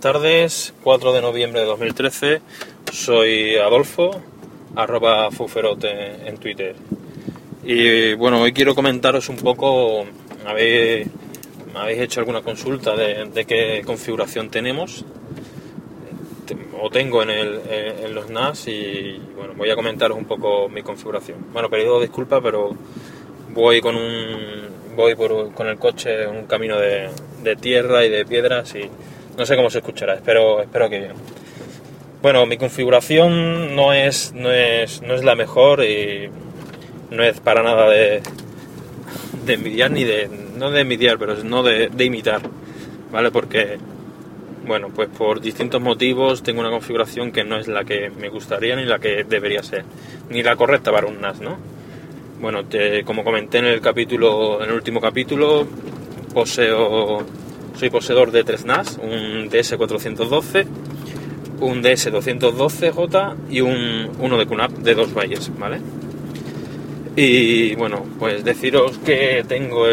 tardes, 4 de noviembre de 2013, soy Adolfo, @fuferote en Twitter. Y bueno, hoy quiero comentaros un poco, me habéis hecho alguna consulta de qué configuración tenemos, o tengo en los NAS, y bueno, voy a comentaros un poco mi configuración. Bueno, pido disculpas, pero voy con el coche en un camino de tierra y de piedras y no sé cómo se escuchará, espero que bien. Bueno, mi configuración no es la mejor y no es para nada de envidiar, no de envidiar, pero no de imitar, ¿vale? Porque, bueno, pues por distintos motivos tengo una configuración que no es la que me gustaría ni la que debería ser, ni la correcta para un NAS, ¿no? Bueno, como comenté en el último capítulo, soy poseedor de 3 NAS, un DS412, un DS212J y uno de QNAP de 2 valles, ¿vale? Y bueno, pues deciros que tengo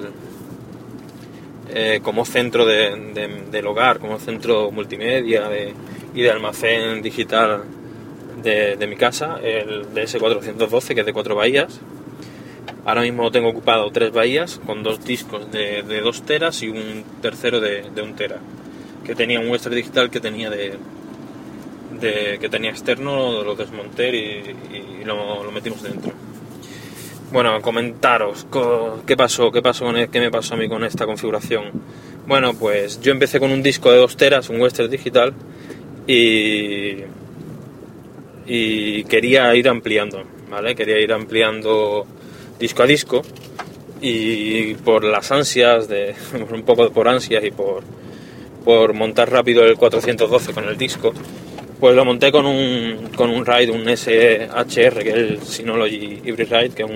como centro del hogar, como centro multimedia y de almacén digital de mi casa, el DS412, que es de 4 bahías. Ahora mismo tengo ocupado 3 bahías con 2 discos de 2 teras y un tercero de 1 tera, que tenía un USB digital que tenía que tenía externo, lo desmonté y lo metimos dentro. Bueno, comentaros qué me pasó a mí con esta configuración. Bueno, pues yo empecé con un disco de 2 teras, un Western digital, y quería ir ampliando, ¿vale? Quería ir ampliando disco a disco, y por las ansias un poco por ansias y por montar rápido el 412 con el disco, pues lo monté con un RAID, un SHR, que es el Synology Hybrid RAID, que es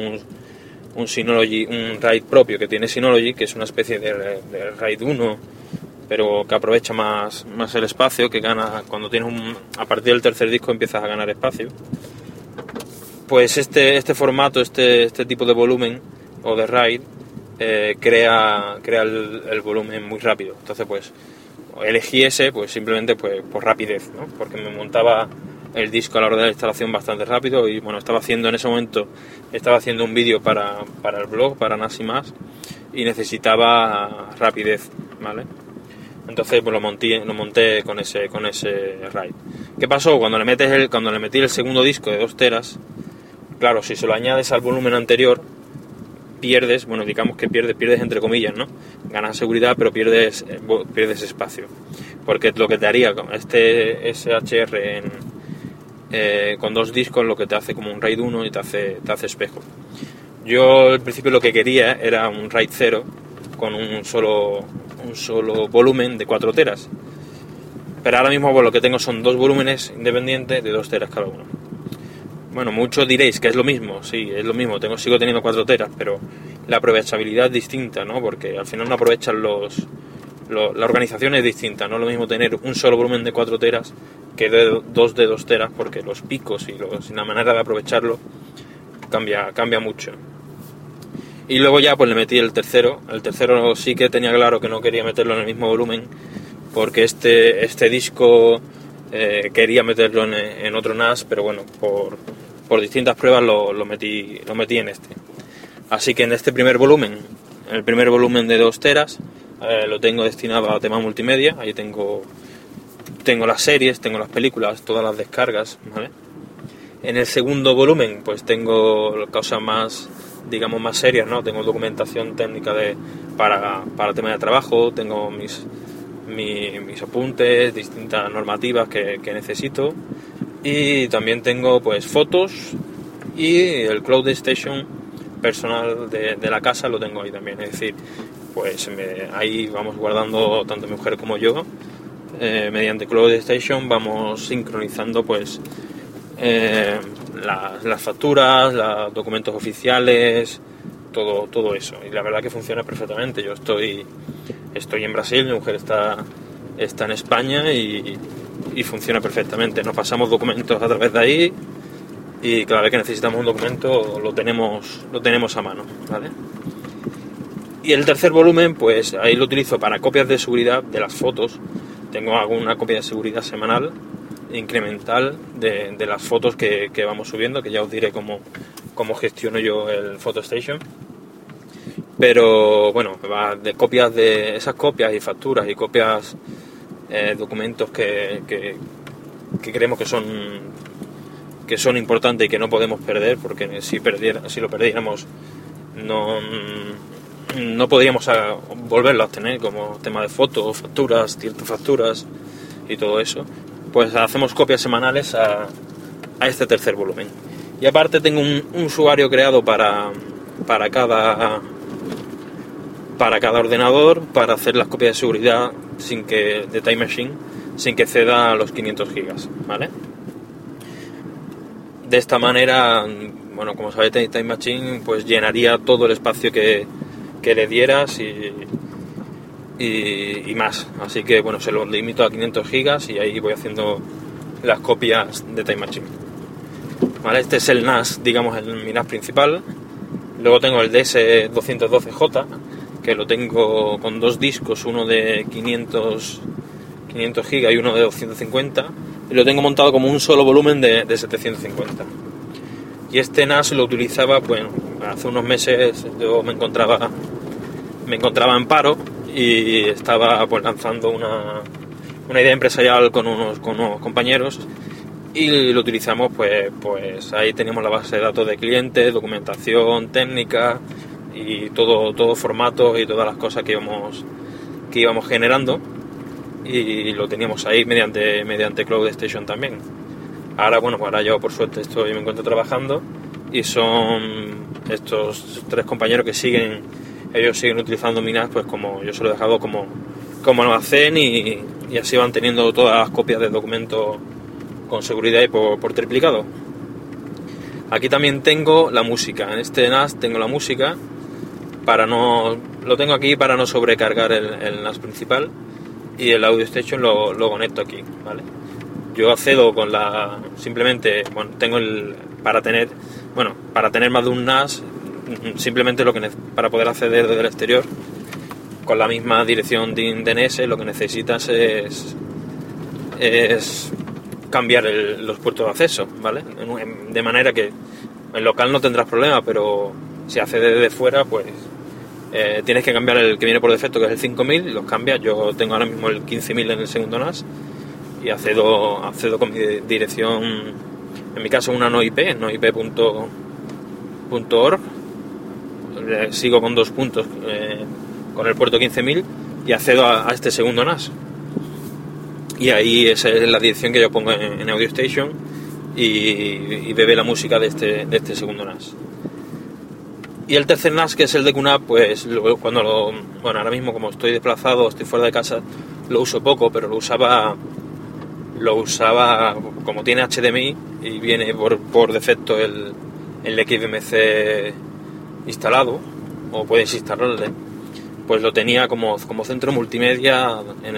un RAID propio que tiene Synology, que es una especie de RAID 1, pero que aprovecha más el espacio, que gana cuando tienes a partir del tercer disco empiezas a ganar espacio. Pues este formato, este tipo de volumen o de RAID crea el volumen muy rápido. Entonces pues elegí ese pues simplemente pues por rapidez, ¿no? Porque me montaba el disco a la hora de la instalación bastante rápido, y bueno, en ese momento estaba haciendo un vídeo para el blog, para NAS y más, y necesitaba rapidez, ¿vale? Entonces pues lo monté con ese RAID. ¿Qué pasó? Cuando le metí el segundo disco de 2 teras, claro, si se lo añades al volumen anterior, pierdes entre comillas, ¿no? Ganas seguridad, pero pierdes espacio. Porque lo que te haría con este SHR con 2 discos, lo que te hace como un RAID 1 y te hace espejo. Yo al principio lo que quería era un RAID 0 con un solo volumen de 4 teras. Pero ahora mismo pues, lo que tengo son 2 volúmenes independientes de 2 teras cada uno. Bueno, muchos diréis que es lo mismo, sí, es lo mismo, sigo teniendo 4 teras, pero la aprovechabilidad es distinta, ¿no? Porque al final no aprovechan la organización es distinta, no es lo mismo tener un solo volumen de 4 teras que dos de 2 teras, porque los picos y la manera de aprovecharlo cambia mucho. Y luego ya pues le metí el tercero sí que tenía claro que no quería meterlo en el mismo volumen, porque este disco quería meterlo en otro NAS, pero bueno, por distintas pruebas lo metí en este. Así que en este primer volumen, el primer volumen de 2 teras, lo tengo destinado a temas multimedia. Ahí tengo las series, tengo las películas, todas las descargas, ¿vale? En el segundo volumen pues tengo cosas más, digamos, más serias, ¿no? Tengo documentación técnica para temas de trabajo, tengo mis apuntes, distintas normativas que necesito, y también tengo pues fotos, y el Cloud Station personal de la casa lo tengo ahí también. Es decir, pues ahí vamos guardando, tanto mi mujer como yo, mediante Cloud Station vamos sincronizando pues las facturas, los documentos oficiales, todo eso, y la verdad que funciona perfectamente. Yo estoy en Brasil, mi mujer está en España, y funciona perfectamente. Nos pasamos documentos a través de ahí, y cada vez que necesitamos un documento lo tenemos a mano, ¿vale? Y el tercer volumen, pues ahí lo utilizo para copias de seguridad de las fotos tengo alguna copia de seguridad semanal incremental de las fotos que vamos subiendo, que ya os diré cómo gestiono yo el PhotoStation. Pero bueno, va de copias de esas copias y facturas y copias, documentos que creemos que son importantes y que no podemos perder, porque si lo perdiéramos no podríamos volverlo a obtener, como tema de fotos, facturas, ciertas facturas y todo eso. Pues hacemos copias semanales a este tercer volumen. Y aparte tengo un usuario creado para cada ordenador, para hacer las copias de seguridad de Time Machine sin que ceda a los 500 gigas, ¿vale? De esta manera, bueno, como sabéis, Time Machine pues llenaría todo el espacio que le dieras y más. Así que bueno, se lo limito a 500 gigas y ahí voy haciendo las copias de Time Machine. ¿Vale? Este es el NAS, digamos, mi NAS principal. Luego tengo el DS212J, que lo tengo con dos discos, uno de 500 gigas y uno de 250, y lo tengo montado como un solo volumen de 750. Y este NAS lo utilizaba, bueno, hace unos meses yo me encontraba en paro y estaba pues lanzando una idea empresarial con unos compañeros, y lo utilizamos pues ahí teníamos la base de datos de clientes, documentación técnica y todo formato y todas las cosas que íbamos generando, y lo teníamos ahí mediante Cloud Station también. Ahora yo por suerte me encuentro trabajando, y son estos tres compañeros que ellos siguen utilizando mi NAS, pues como yo se lo he dejado como lo hacen, y así van teniendo todas las copias de documentos con seguridad y por triplicado. Aquí también tengo la música. En este NAS tengo la música lo tengo aquí para no sobrecargar el NAS principal, y el Audio Station lo conecto aquí, ¿vale? Yo accedo simplemente, bueno, tengo para tener más de un NAS, simplemente para poder acceder desde el exterior con la misma dirección DNS, lo que necesitas es cambiar los puertos de acceso, ¿vale? De manera que en local no tendrás problema, pero si accedes desde fuera, pues tienes que cambiar el que viene por defecto, que es el 5000, y los cambias. Yo tengo ahora mismo el 15000 en el segundo NAS y accedo con mi dirección, en mi caso una noip.org, sigo con 2 puntos con el puerto 15000 y accedo a este segundo NAS. Y ahí esa es la dirección que yo pongo en Audio Station, y bebe la música de este segundo NAS. Y el tercer NAS, que es el de QNAP, pues ahora mismo, como estoy desplazado, estoy fuera de casa, lo uso poco, pero lo usaba como tiene HDMI y viene por defecto el XBMC instalado, o puedes instalarle, pues lo tenía como centro multimedia en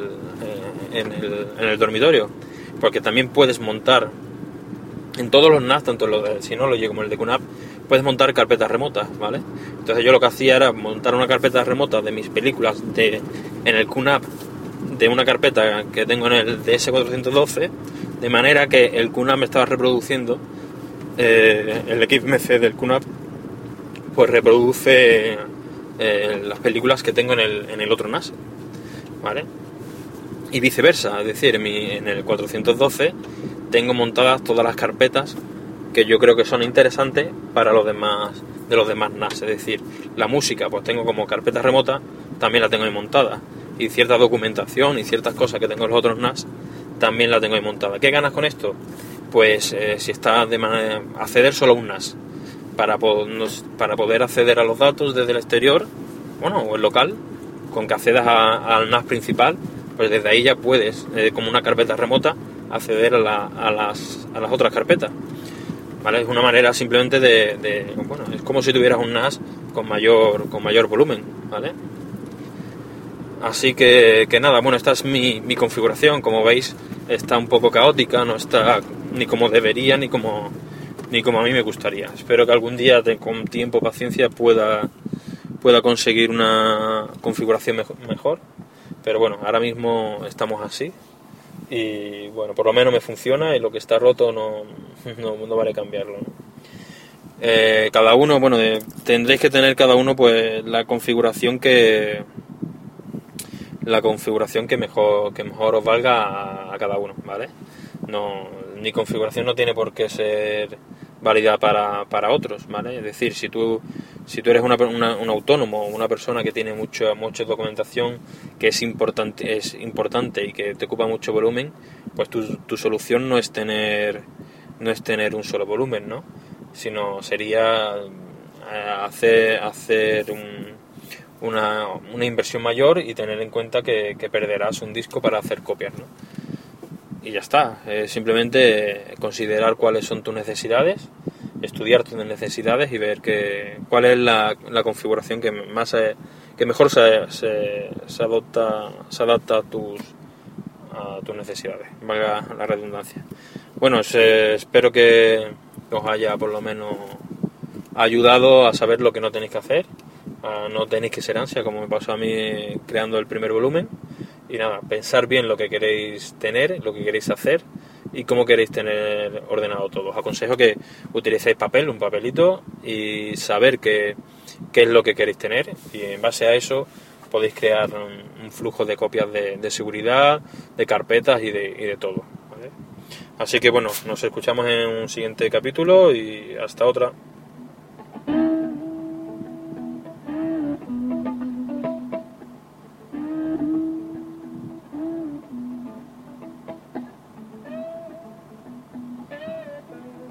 el dormitorio, porque también puedes montar en todos los NAS, tanto los de Synology como el de QNAP, puedes montar carpetas remotas, ¿vale? Entonces yo lo que hacía era montar una carpeta remota de mis películas en el QNAP, de una carpeta que tengo en el DS412, de manera que el QNAP me estaba reproduciendo, el XMC del QNAP pues reproduce las películas que tengo en el otro NAS, ¿vale? Y viceversa, es decir, en el 412 tengo montadas todas las carpetas que yo creo que son interesantes para los demás NAS, es decir, la música pues tengo como carpeta remota, también la tengo ahí montada, y cierta documentación y ciertas cosas que tengo en los otros NAS también la tengo ahí montada. ¿Qué ganas con esto? Pues si está de manera acceder solo a un NAS para poder acceder a los datos desde el exterior, bueno, o el local, con que accedas al NAS principal, pues desde ahí ya puedes, como una carpeta remota, acceder a las otras carpetas, ¿vale? Es una manera simplemente es como si tuvieras un NAS con mayor volumen, ¿vale? Así que nada, bueno, esta es mi configuración. Como veis, está un poco caótica, no está ni como debería ni como a mí me gustaría. Espero que algún día, con tiempo, paciencia, pueda conseguir una configuración mejor. Pero bueno, ahora mismo estamos así y bueno, por lo menos me funciona, y lo que está roto no vale cambiarlo, ¿no? Cada uno, bueno, tendréis que tener cada uno pues la configuración que mejor os valga a cada uno, ¿vale? Mi configuración no tiene por qué ser válida para otros, ¿vale? Es decir, si tú eres un autónomo o una persona que tiene mucha documentación que es importante y que te ocupa mucho volumen, pues tu solución no es tener un solo volumen, ¿no? Sino sería hacer una inversión mayor y tener en cuenta que perderás un disco para hacer copias, ¿no? Y ya está, simplemente considerar cuáles son tus necesidades, estudiar tus necesidades y ver cuál es la configuración que mejor se adapta a tus necesidades, valga la redundancia. Bueno, espero que os haya por lo menos ayudado a saber lo que no tenéis que hacer. No tenéis que ser ansia, como me pasó a mí creando el primer volumen. Y nada, pensar bien lo que queréis tener, lo que queréis hacer y cómo queréis tener ordenado todo. Os aconsejo que utilicéis un papelito, y saber qué es lo que queréis tener, y en base a eso podéis crear un flujo de copias de seguridad, de carpetas y de todo, ¿vale? Así que bueno, nos escuchamos en un siguiente capítulo y hasta otra.